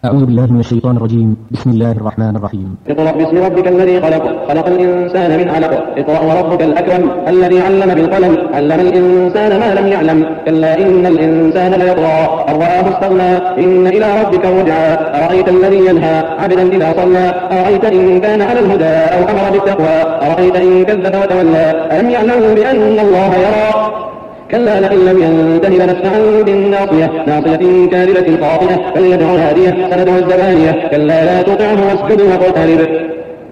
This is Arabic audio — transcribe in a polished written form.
أعوذ بالله من الشيطان الرجيم. بسم الله الرحمن الرحيم. اقرأ باسم ربك الذي خلق الإنسان من علق. اقرأ وربك الأكرم الذي علم بالقلم علم الإنسان ما لم يعلم. كلا إن الإنسان ليطغى أن رآه استغنى إن إلى ربك الرجعى. أرأيت الذي ينهى عبدا إذا صلى أرأيت إن كان على الهدى أو أمر بالتقوى أرأيت إن كذب وتولى ألم يعلم بأن الله يرى. كلا لئن لم ينته لنسفعا بالناصية ناصية كاذبة خاطئة فليدع ناديه سندع الزبانية. كلا لا تطعه واسجد واقترب.